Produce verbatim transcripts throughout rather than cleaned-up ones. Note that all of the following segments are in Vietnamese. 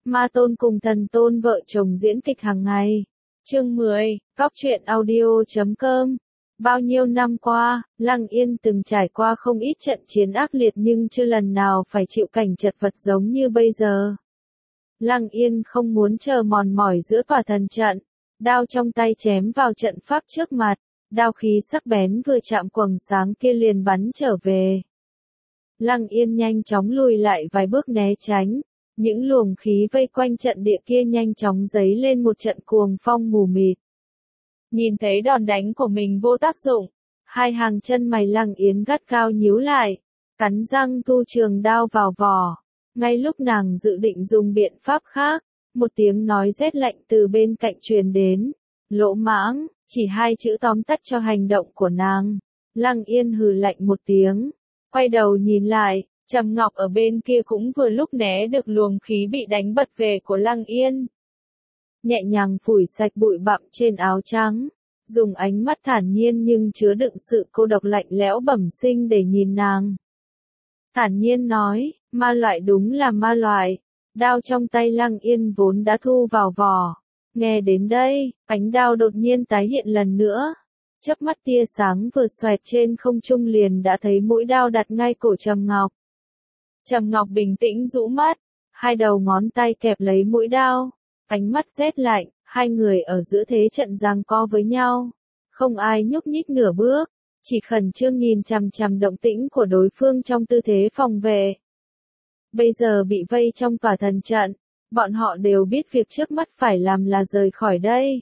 Ma Tôn cùng Thần Tôn vợ chồng diễn kịch hàng ngày. Chương mười, Góc truyện audio chấm com. Bao nhiêu năm qua, Lăng Yên từng trải qua không ít trận chiến ác liệt nhưng chưa lần nào phải chịu cảnh chật vật giống như bây giờ. Lăng Yên không muốn chờ mòn mỏi giữa tòa thần trận, đao trong tay chém vào trận pháp trước mặt, đao khí sắc bén vừa chạm quầng sáng kia liền bắn trở về. Lăng Yên nhanh chóng lùi lại vài bước né tránh, những luồng khí vây quanh trận địa kia nhanh chóng dấy lên một trận cuồng phong mù mịt. Nhìn thấy đòn đánh của mình vô tác dụng, hai hàng chân mày Lăng Yên gắt cao nhíu lại, cắn răng thu trường đao vào vỏ. Ngay lúc nàng dự định dùng biện pháp khác, một tiếng nói rét lạnh từ bên cạnh truyền đến. Lỗ mãng, chỉ hai chữ tóm tắt cho hành động của nàng. Lăng Yên hừ lạnh một tiếng, quay đầu nhìn lại, Trầm Ngọc ở bên kia cũng vừa lúc né được luồng khí bị đánh bật về của Lăng Yên. Nhẹ nhàng phủi sạch bụi bặm trên áo trắng, dùng ánh mắt thản nhiên nhưng chứa đựng sự cô độc lạnh lẽo bẩm sinh để nhìn nàng. Thản nhiên nói, ma loại đúng là ma loại. Đao trong tay Lăng Yên vốn đã thu vào vỏ. Nghe đến đây, ánh đao đột nhiên tái hiện lần nữa. Chớp mắt tia sáng vừa xoẹt trên không trung liền đã thấy mũi đao đặt ngay cổ Trầm Ngọc. Trầm Ngọc bình tĩnh rũ mắt, hai đầu ngón tay kẹp lấy mũi đao, ánh mắt rét lạnh, hai người ở giữa thế trận giằng co với nhau. Không ai nhúc nhích nửa bước, chỉ khẩn trương nhìn chằm chằm động tĩnh của đối phương trong tư thế phòng vệ. Bây giờ bị vây trong tòa thần trận, bọn họ đều biết việc trước mắt phải làm là rời khỏi đây.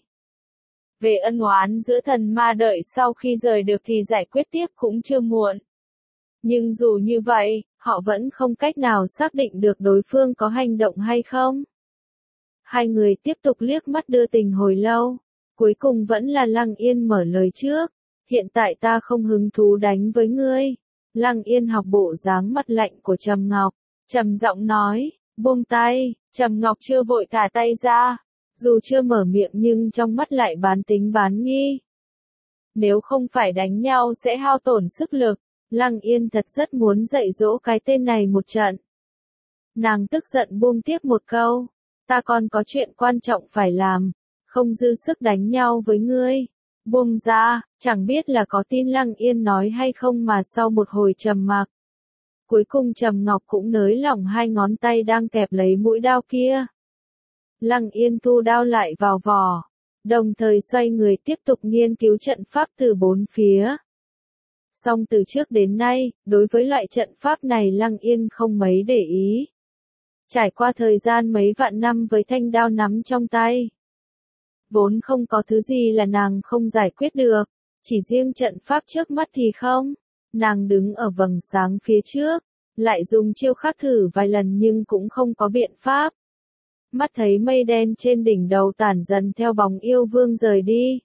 Về ân oán giữa thần ma đợi sau khi rời được thì giải quyết tiếp cũng chưa muộn. Nhưng dù như vậy, họ vẫn không cách nào xác định được đối phương có hành động hay không. Hai người tiếp tục liếc mắt đưa tình hồi lâu, cuối cùng vẫn là Lăng Yên mở lời trước. Hiện tại ta không hứng thú đánh với ngươi. Lăng Yên học bộ dáng mặt lạnh của Trầm Ngọc, trầm giọng nói, buông tay. Trầm Ngọc chưa vội thả tay ra, dù chưa mở miệng nhưng trong mắt lại bán tính bán nghi. Nếu không phải đánh nhau sẽ hao tổn sức lực, Lăng Yên thật rất muốn dạy dỗ cái tên này một trận. Nàng tức giận buông tiếp một câu, ta còn có chuyện quan trọng phải làm, không dư sức đánh nhau với ngươi. Buông ra, chẳng biết là có tin Lăng Yên nói hay không mà sau một hồi trầm mặc. Cuối cùng Trầm Ngọc cũng nới lỏng hai ngón tay đang kẹp lấy mũi đao kia. Lăng Yên thu đao lại vào vỏ, đồng thời xoay người tiếp tục nghiên cứu trận pháp từ bốn phía. Song từ trước đến nay, đối với loại trận pháp này Lăng Yên không mấy để ý. Trải qua thời gian mấy vạn năm với thanh đao nắm trong tay, vốn không có thứ gì là nàng không giải quyết được, chỉ riêng trận pháp trước mắt thì không. Nàng đứng ở vầng sáng phía trước, lại dùng chiêu khác thử vài lần nhưng cũng không có biện pháp. Mắt thấy mây đen trên đỉnh đầu tản dần theo bóng yêu vương rời đi,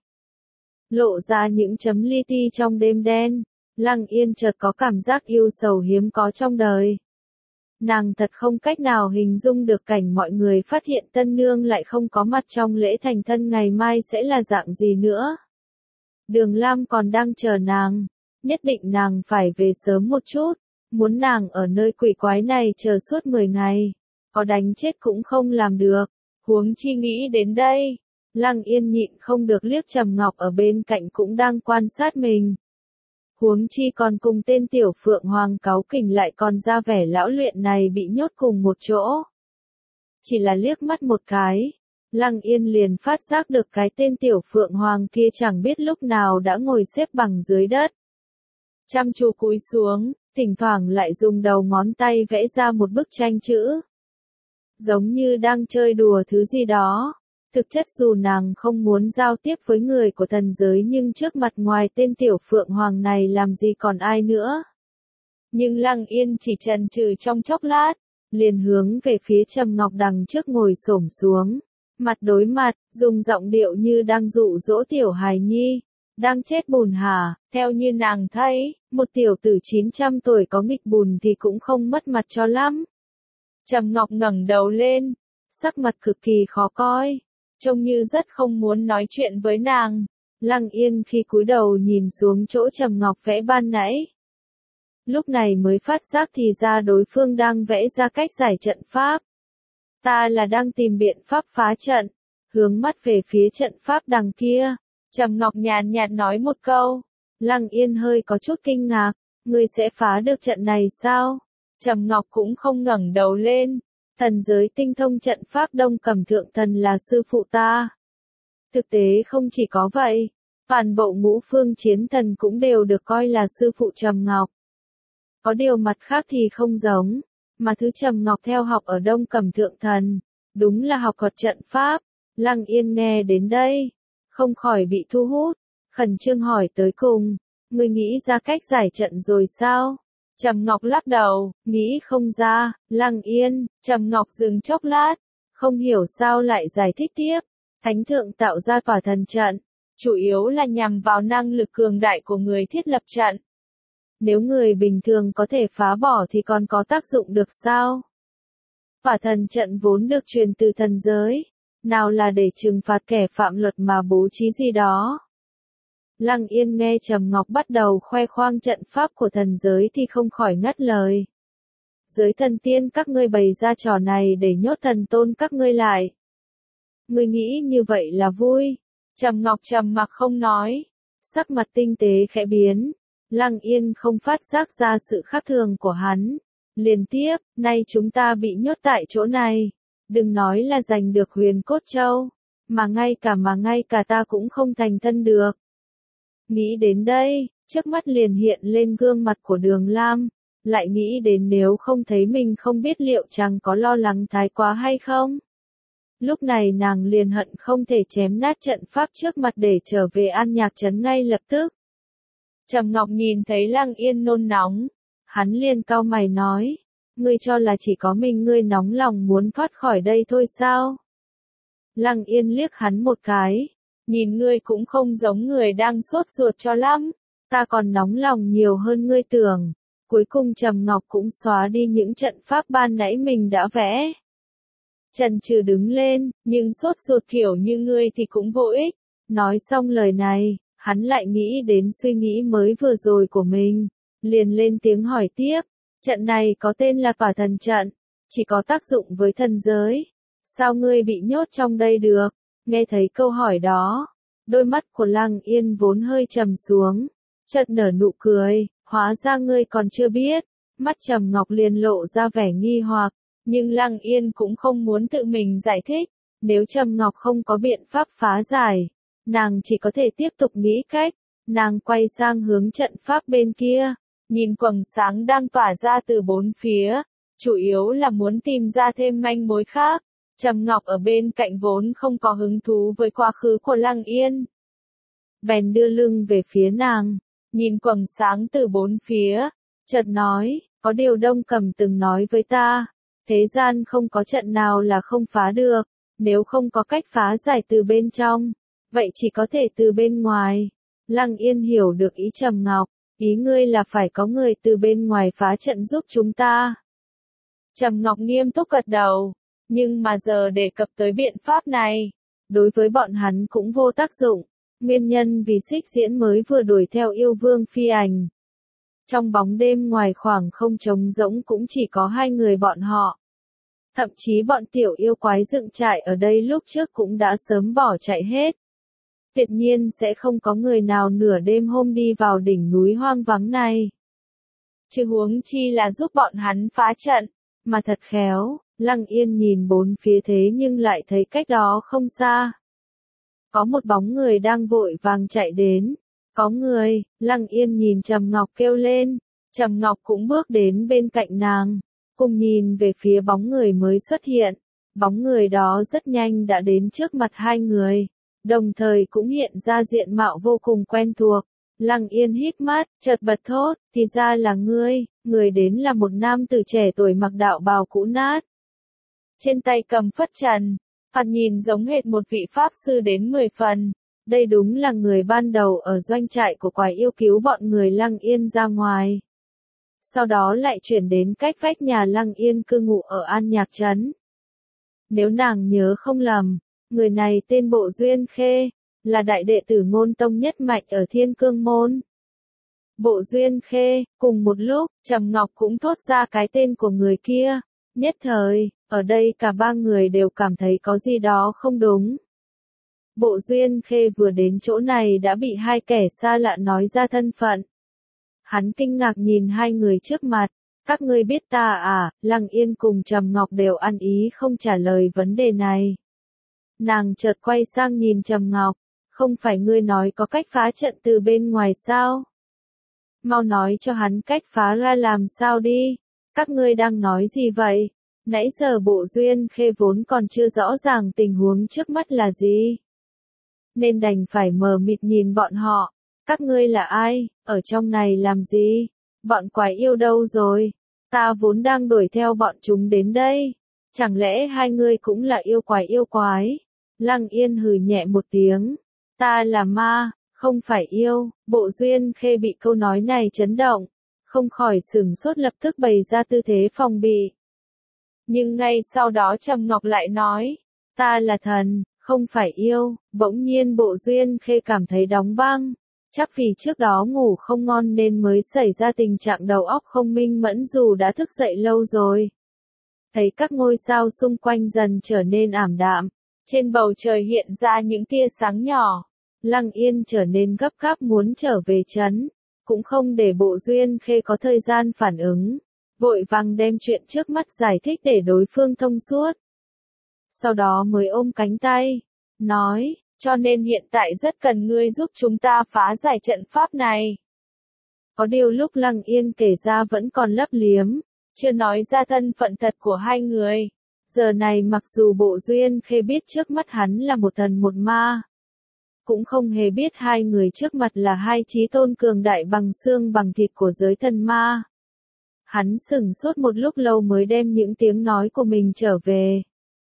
lộ ra những chấm li ti trong đêm đen, Lăng Yên chợt có cảm giác yêu sầu hiếm có trong đời. Nàng thật không cách nào hình dung được cảnh mọi người phát hiện tân nương lại không có mặt trong lễ thành thân ngày mai sẽ là dạng gì nữa. Đường Lam còn đang chờ nàng, nhất định nàng phải về sớm một chút, muốn nàng ở nơi quỷ quái này chờ suốt mười ngày, có đánh chết cũng không làm được, huống chi nghĩ đến đây. Lăng Yên nhịn không được liếc Trầm Ngọc ở bên cạnh cũng đang quan sát mình. Huống chi còn cùng tên tiểu phượng hoàng cáu kỉnh lại còn ra vẻ lão luyện này bị nhốt cùng một chỗ. Chỉ là liếc mắt một cái, Lăng Yên liền phát giác được cái tên tiểu phượng hoàng kia chẳng biết lúc nào đã ngồi xếp bằng dưới đất. Chăm chú cúi xuống, thỉnh thoảng lại dùng đầu ngón tay vẽ ra một bức tranh chữ. Giống như đang chơi đùa thứ gì đó. Thực chất dù nàng không muốn giao tiếp với người của thần giới nhưng trước mặt ngoài tên tiểu phượng hoàng này làm gì còn ai nữa. Nhưng Lăng Yên chỉ chần chừ trong chốc lát, liền hướng về phía Trầm Ngọc đằng trước ngồi xổm xuống, mặt đối mặt, dùng giọng điệu như đang dụ dỗ tiểu hài nhi. Đang chết bùn hả, theo như nàng thấy, một tiểu tử chín trăm tuổi có nghịch bùn thì cũng không mất mặt cho lắm. Trầm Ngọc ngẩng đầu lên, sắc mặt cực kỳ khó coi, trông như rất không muốn nói chuyện với nàng. Lăng Yên khi cúi đầu nhìn xuống chỗ Trầm Ngọc vẽ ban nãy, lúc này mới phát giác thì ra đối phương đang vẽ ra cách giải trận pháp. Ta là đang tìm biện pháp phá trận. Hướng mắt về phía trận pháp đằng kia. Trầm Ngọc nhàn nhạt nói một câu. Lăng Yên hơi có chút kinh ngạc. Ngươi sẽ phá được trận này sao? Trầm Ngọc cũng không ngẩng đầu lên. Thần giới tinh thông trận pháp Đông Cẩm Thượng Thần là sư phụ ta. Thực tế không chỉ có vậy. Toàn bộ ngũ phương chiến thần cũng đều được coi là sư phụ Trầm Ngọc. Có điều mặt khác thì không giống. Mà thứ Trầm Ngọc theo học ở Đông Cẩm Thượng Thần. Đúng là học thuật trận pháp. Lăng Yên nghe đến đây. Không khỏi bị thu hút. Khẩn trương hỏi tới cùng. Ngươi nghĩ ra cách giải trận rồi sao? Trầm Ngọc lắc đầu, nghĩ không ra. Lăng Yên, Trầm Ngọc dừng chốc lát. Không hiểu sao lại giải thích tiếp. Thánh thượng tạo ra tòa thần trận. Chủ yếu là nhằm vào năng lực cường đại của người thiết lập trận. Nếu người bình thường có thể phá bỏ thì còn có tác dụng được sao? Tòa thần trận vốn được truyền từ thần giới. Nào là để trừng phạt kẻ phạm luật mà bố trí gì đó. Lăng Yên nghe Trầm Ngọc bắt đầu khoe khoang trận pháp của thần giới thì không khỏi ngắt lời. Giới thần tiên các ngươi bày ra trò này để nhốt thần tôn các ngươi lại. Ngươi nghĩ như vậy là vui. Trầm Ngọc trầm mặc không nói. Sắc mặt tinh tế khẽ biến. Lăng Yên không phát giác ra sự khác thường của hắn. Liên tiếp, nay chúng ta bị nhốt tại chỗ này. Đừng nói là giành được huyền cốt châu. Mà ngay cả mà ngay cả ta cũng không thành thân được. Nghĩ đến đây, trước mắt liền hiện lên gương mặt của Đường Lam. Lại nghĩ đến nếu không thấy mình không biết liệu chàng có lo lắng thái quá hay không. Lúc này nàng liền hận không thể chém nát trận pháp trước mặt để trở về An Nhạc Trấn ngay lập tức. Trầm Ngọc nhìn thấy Lăng Yên nôn nóng. Hắn liền cau mày nói. Ngươi cho là chỉ có mình ngươi nóng lòng muốn thoát khỏi đây thôi sao? Lăng Yên liếc hắn một cái. Nhìn ngươi cũng không giống người đang sốt ruột cho lắm. Ta còn nóng lòng nhiều hơn ngươi tưởng. Cuối cùng Trầm Ngọc cũng xóa đi những trận pháp ban nãy mình đã vẽ. Trần Trừ đứng lên, nhưng sốt ruột kiểu như ngươi thì cũng vô ích. Nói xong lời này, hắn lại nghĩ đến suy nghĩ mới vừa rồi của mình. Liền lên tiếng hỏi tiếp. Trận này có tên là Tỏa Thần Trận. Chỉ có tác dụng với thần giới. Sao ngươi bị nhốt trong đây được? Nghe thấy câu hỏi đó. Đôi mắt của Lăng Yên vốn hơi trầm xuống. Chợt nở nụ cười. Hóa ra ngươi còn chưa biết. Mắt Trầm Ngọc liền lộ ra vẻ nghi hoặc. Nhưng Lăng Yên cũng không muốn tự mình giải thích. Nếu Trầm Ngọc không có biện pháp phá giải. Nàng chỉ có thể tiếp tục nghĩ cách. Nàng quay sang hướng trận pháp bên kia. Nhìn quầng sáng đang tỏa ra từ bốn phía. Chủ yếu là muốn tìm ra thêm manh mối khác. Trầm Ngọc ở bên cạnh vốn không có hứng thú với quá khứ của Lăng Yên. Bèn đưa lưng về phía nàng. Nhìn quầng sáng từ bốn phía. Chợt nói, có điều Đông Cẩm từng nói với ta. Thế gian không có trận nào là không phá được. Nếu không có cách phá giải từ bên trong. Vậy chỉ có thể từ bên ngoài. Lăng Yên hiểu được ý Trầm Ngọc. Ý ngươi là phải có người từ bên ngoài phá trận giúp chúng ta. Trầm Ngọc nghiêm túc gật đầu. Nhưng mà giờ đề cập tới biện pháp này. Đối với bọn hắn cũng vô tác dụng. Nguyên nhân vì Xích Diễn mới vừa đuổi theo yêu vương phi ảnh. Trong bóng đêm ngoài khoảng không trống rỗng cũng chỉ có hai người bọn họ. Thậm chí bọn tiểu yêu quái dựng trại ở đây lúc trước cũng đã sớm bỏ chạy hết. Tuyệt nhiên sẽ không có người nào nửa đêm hôm đi vào đỉnh núi hoang vắng này. Chứ huống chi là giúp bọn hắn phá trận. Mà thật khéo, Lăng Yên nhìn bốn phía thế nhưng lại thấy cách đó không xa. Có một bóng người đang vội vàng chạy đến. Có người, Lăng Yên nhìn Trầm Ngọc kêu lên. Trầm Ngọc cũng bước đến bên cạnh nàng. Cùng nhìn về phía bóng người mới xuất hiện. Bóng người đó rất nhanh đã đến trước mặt hai người. Đồng thời cũng hiện ra diện mạo vô cùng quen thuộc. Lăng Yên hít mắt, chợt bật thốt, thì ra là ngươi. Người đến là một nam tử trẻ tuổi mặc đạo bào cũ nát. Trên tay cầm phất trần. Thoạt nhìn giống hệt một vị pháp sư đến mười phần. Đây đúng là người ban đầu ở doanh trại của quái yêu cứu bọn người Lăng Yên ra ngoài. Sau đó lại chuyển đến cách vách nhà Lăng Yên cư ngụ ở An Nhạc Trấn. Nếu nàng nhớ không lầm, người này tên Bộ Duyên Khê, là đại đệ tử Ngôn Tông nhất mạch ở Thiên Cương Môn. Bộ Duyên Khê, cùng một lúc, Trầm Ngọc cũng thốt ra cái tên của người kia. Nhất thời, ở đây cả ba người đều cảm thấy có gì đó không đúng. Bộ Duyên Khê vừa đến chỗ này đã bị hai kẻ xa lạ nói ra thân phận. Hắn kinh ngạc nhìn hai người trước mặt, các ngươi biết ta à? Lăng Yên cùng Trầm Ngọc đều ăn ý không trả lời vấn đề này. Nàng chợt quay sang nhìn Trầm Ngọc, không phải ngươi nói có cách phá trận từ bên ngoài sao? Mau nói cho hắn cách phá ra làm sao đi, các ngươi đang nói gì vậy? Nãy giờ Bộ Duyên Khê vốn còn chưa rõ ràng tình huống trước mắt là gì. Nên đành phải mờ mịt nhìn bọn họ, các ngươi là ai, ở trong này làm gì? Bọn quái yêu đâu rồi? Ta vốn đang đuổi theo bọn chúng đến đây. Chẳng lẽ hai ngươi cũng là yêu quái yêu quái? Lăng Yên hừ nhẹ một tiếng. Ta là ma, không phải yêu. Bộ Duyên Khê bị câu nói này chấn động, không khỏi sửng sốt lập tức bày ra tư thế phòng bị. Nhưng ngay sau đó Trầm Ngọc lại nói, ta là thần, không phải yêu. Bỗng nhiên Bộ Duyên Khê cảm thấy đóng băng. Chắc vì trước đó ngủ không ngon nên mới xảy ra tình trạng đầu óc không minh mẫn dù đã thức dậy lâu rồi. Thấy các ngôi sao xung quanh dần trở nên ảm đạm, trên bầu trời hiện ra những tia sáng nhỏ. Lăng Yên trở nên gấp gáp muốn trở về trấn, cũng không để Bộ Duyên Khê có thời gian phản ứng, vội vàng đem chuyện trước mắt giải thích để đối phương thông suốt. Sau đó mới ôm cánh tay, nói, cho nên hiện tại rất cần ngươi giúp chúng ta phá giải trận pháp này. Có điều lúc Lăng Yên kể ra vẫn còn lấp liếm, chưa nói ra thân phận thật của hai người. Giờ này mặc dù Bộ Duyên Khê biết trước mắt hắn là một thần một ma, cũng không hề biết hai người trước mặt là hai chí tôn cường đại bằng xương bằng thịt của giới thần ma. Hắn sửng sốt một lúc lâu mới đem những tiếng nói của mình trở về.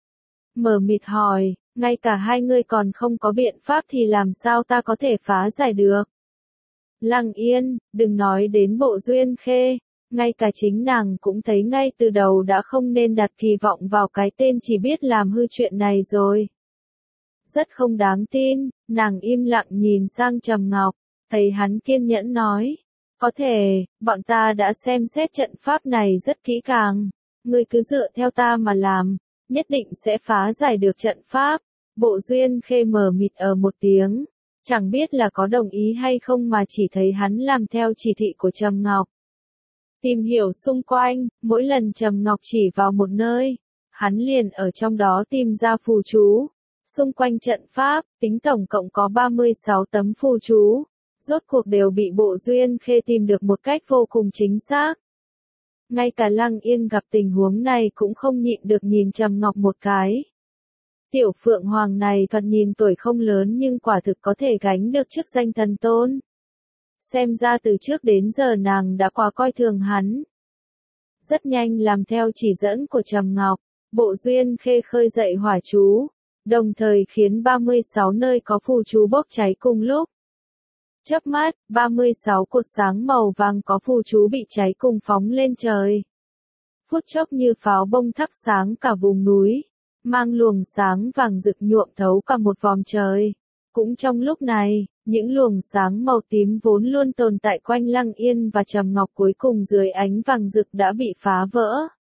Mờ mịt hỏi, ngay cả hai người còn không có biện pháp thì làm sao ta có thể phá giải được? Lăng Yên, đừng nói đến Bộ Duyên Khê, ngay cả chính nàng cũng thấy ngay từ đầu đã không nên đặt kỳ vọng vào cái tên chỉ biết làm hư chuyện này rồi. Rất không đáng tin, nàng im lặng nhìn sang Trầm Ngọc, thấy hắn kiên nhẫn nói, có thể, bọn ta đã xem xét trận pháp này rất kỹ càng, ngươi cứ dựa theo ta mà làm, nhất định sẽ phá giải được trận pháp. Bộ Duyên Khê mờ mịt ở một tiếng, chẳng biết là có đồng ý hay không mà chỉ thấy hắn làm theo chỉ thị của Trầm Ngọc. Tìm hiểu xung quanh, mỗi lần Trầm Ngọc chỉ vào một nơi, hắn liền ở trong đó tìm ra phù chú. Xung quanh trận pháp, tính tổng cộng có ba mươi sáu tấm phù chú, rốt cuộc đều bị Bộ Duyên Khê tìm được một cách vô cùng chính xác. Ngay cả Lăng Yên gặp tình huống này cũng không nhịn được nhìn Trầm Ngọc một cái. Tiểu Phượng Hoàng này thoạt nhìn tuổi không lớn nhưng quả thực có thể gánh được chức danh thần tôn. Xem ra từ trước đến giờ nàng đã quá coi thường hắn. Rất nhanh làm theo chỉ dẫn của Trầm Ngọc, Bộ Duyên Khê khơi dậy hỏa chú, đồng thời khiến ba mươi sáu nơi có phù chú bốc cháy cùng lúc. Chớp mắt, ba mươi sáu cột sáng màu vàng có phù chú bị cháy cùng phóng lên trời. Phút chốc như pháo bông thắp sáng cả vùng núi, mang luồng sáng vàng rực nhuộm thấu cả một vòm trời. Cũng trong lúc này, những luồng sáng màu tím vốn luôn tồn tại quanh Lăng Yên và Trầm Ngọc cuối cùng dưới ánh vàng rực đã bị phá vỡ.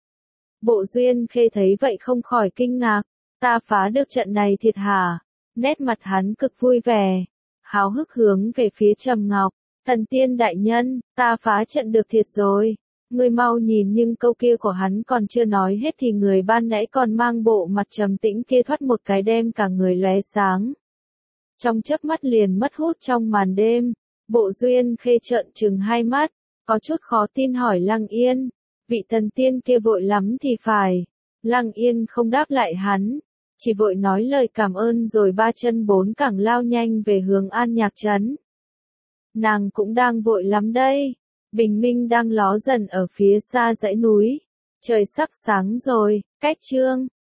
Bộ Duyên Khê thấy vậy không khỏi kinh ngạc, ta phá được trận này thiệt hả? Nét mặt hắn cực vui vẻ, háo hức hướng về phía Trầm Ngọc, thần tiên đại nhân, ta phá trận được thiệt rồi. Ngươi mau nhìn, nhưng câu kia của hắn còn chưa nói hết thì người ban nãy còn mang bộ mặt trầm tĩnh kia thoát một cái đem cả người lóe sáng. Trong chớp mắt liền mất hút trong màn đêm, Bộ Duyên Khê trợn trừng hai mắt, có chút khó tin hỏi Lăng Yên, vị thần tiên kia vội lắm thì phải. Lăng Yên không đáp lại hắn, chỉ vội nói lời cảm ơn rồi ba chân bốn cẳng lao nhanh về hướng An Nhạc Trấn. Nàng cũng đang vội lắm đây. Bình minh đang ló dần ở phía xa dãy núi. Trời sắp sáng rồi, cách trương.